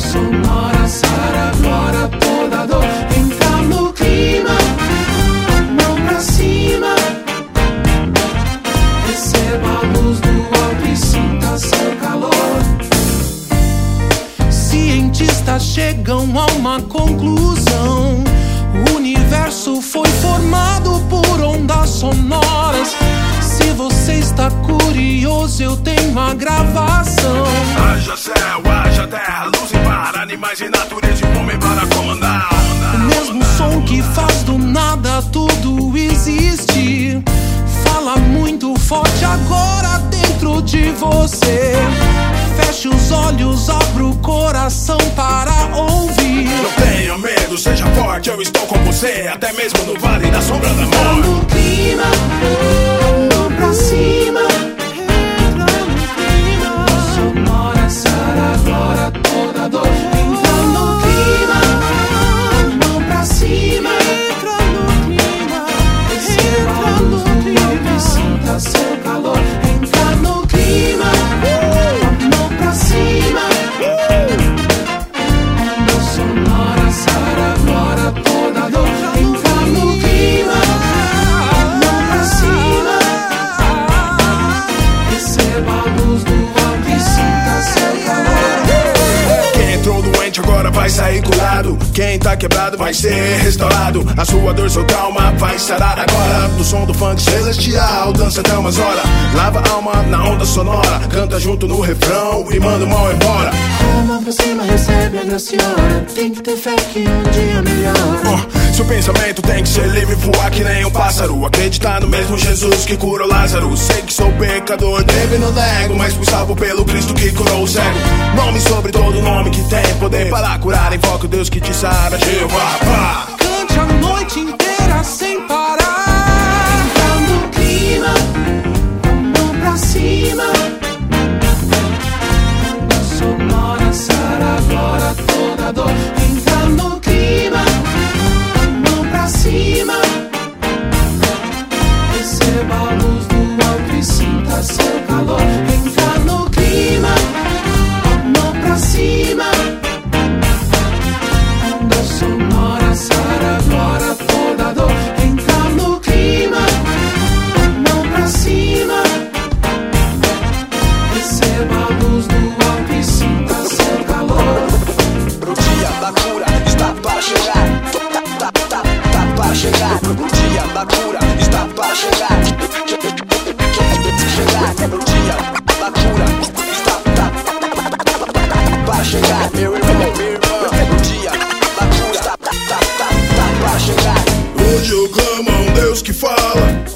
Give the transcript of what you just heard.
Sonora sara agora toda dor. Entra no clima, mão pra cima. Receba a luz do alto e sinta seu calor. Cientistas chegam a uma conclusão: o universo foi formado por ondas sonoras. Se você está curioso, eu tenho a gravação. Haja céu, haja terra, luz e mar, animais e natureza e o homem para comandar. O mesmo som que faz do nada tudo existe. Fala muito forte agora dentro de você. Feche os olhos, abra o coração para ouvir. Não tenha medo, seja forte, eu estou com você. Até mesmo no vale da sombra da Entra morte. no clima, mão pra cima. Entra no clima. Sonora sara agora toda dor. Entra no clima, mão pra cima. Entra no clima. Receba a luz do alto e sinta seu calor. Entra no clima, mão pra cima. Onda sonora sara agora toda dor. Entra no clima, mão pra cima. Receba a luz do alto e sinta seu calor. Quem entrou doente agora vai sair curado. Quem tá quebrado vai ser restaurado. A sua dor, seu trauma vai sarar agora. Do som do funk celestial, dança até umas horas. Lava a alma na onda sonora. Canta junto no refrão e manda o mal embora. A mão pra cima, recebe a graciona. Tem que ter fé que um dia melhora. Seu pensamento tem que ser livre, voar que nem um pássaro. Acreditar no mesmo Jesus que curou Lázaro. Sei que sou pecador, deve não nego, mas fui salvo pelo Cristo que curou o cego. Nome sobre todo nome que tem poder para curar. Invoca o Deus que te sara, Jeová. Cante a noite inteira sem parar. Entra no clima, mão pra cima. Onda sonora sara agora toda dor. Entra no clima, mão pra cima. Receba a luz do alto e sinta seu calor. Entra no clima, mão pra cima. Onda sonora sara agora toda dor. Entra no clima, mão pra cima. Receba a luz do alto e sinta seu calor. O dia da cura está para chegar. Tá para chegar. O dia da cura está para chegar. O dia da cura está para chegar. Meu irmão, minha irmã. O dia da cura está para chegar. Hoje eu clamo a um Deus que fala.